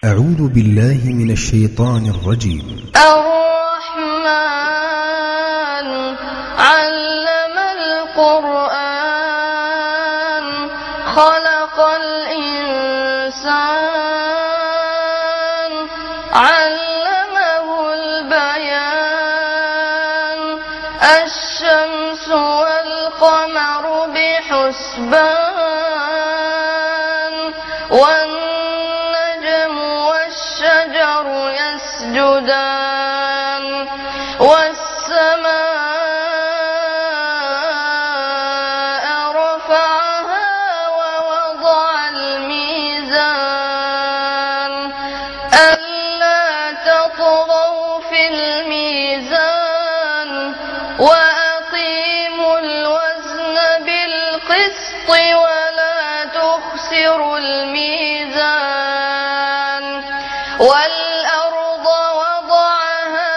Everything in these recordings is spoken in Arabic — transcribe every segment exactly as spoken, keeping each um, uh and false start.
أعوذ بالله من الشيطان الرجيم. الرحمن علم القرآن خلق الإنسان علمه البيان الشمس والقمر بحسبان والنجم والشجر يسجدان والسماء رفعها ووضع الميزان ألا تطغوا في الميزان وأقيموا الوزن بالقسط ولا تخسروا الميزان والأرض وضعها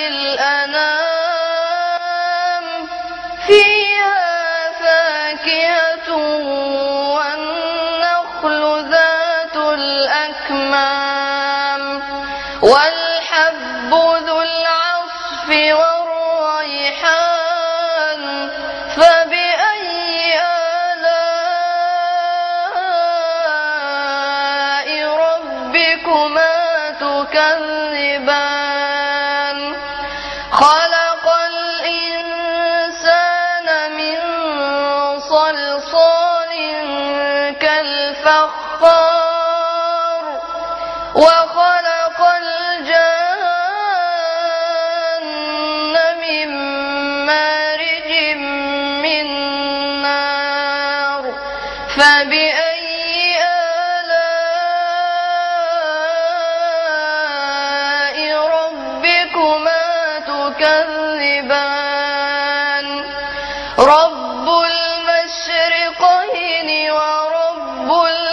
للأنام فيها فاكهة والنخل ذات الأكمام والحب ذو العصف والريحان فبأي آلاء ربكما تكذبان خلق الإنسان من صلصال كالفخار وخلق الجن من مارج من نار فبأي آلاء ربكما تكذبان رب المشرقين ورب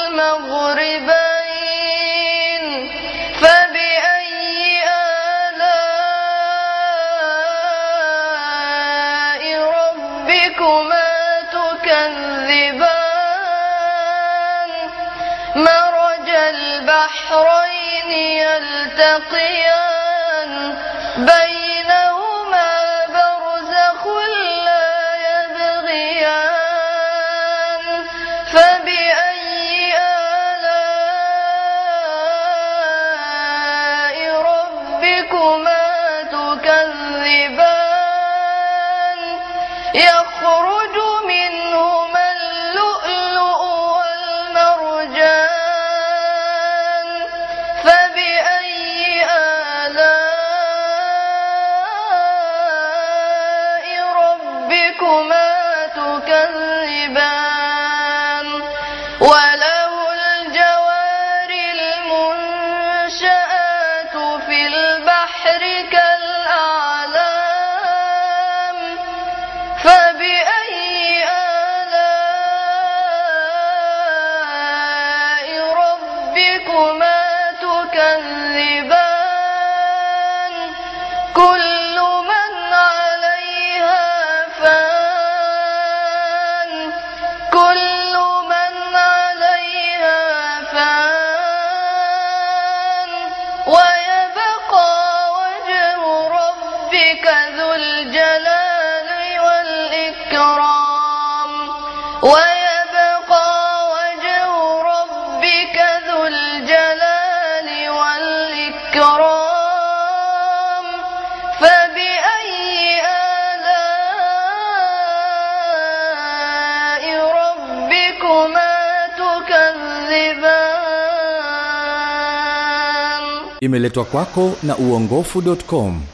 المغربين فبأي آلاء ربكما تكذبان مرج البحرين يلتقيان بينهما برزخ لا يبغيان فبأي آلاء ربكما تكذبان يخرج منهما اللؤلؤ والمرجان فبأي آلاء ربكما تكذبان وله الجوار المنشآت في البحر كالأعلام فبأي آلاء ربكما تكذبان كل من عليها فان كل من عليها فان ويبقى وجه ربك ذو الجلال والإكرام ويبقى وجه ربك ذو الجلال والإكرام فبأي آلاء ربكما تكذبان. Imeletwa kwako na uongofu dot com.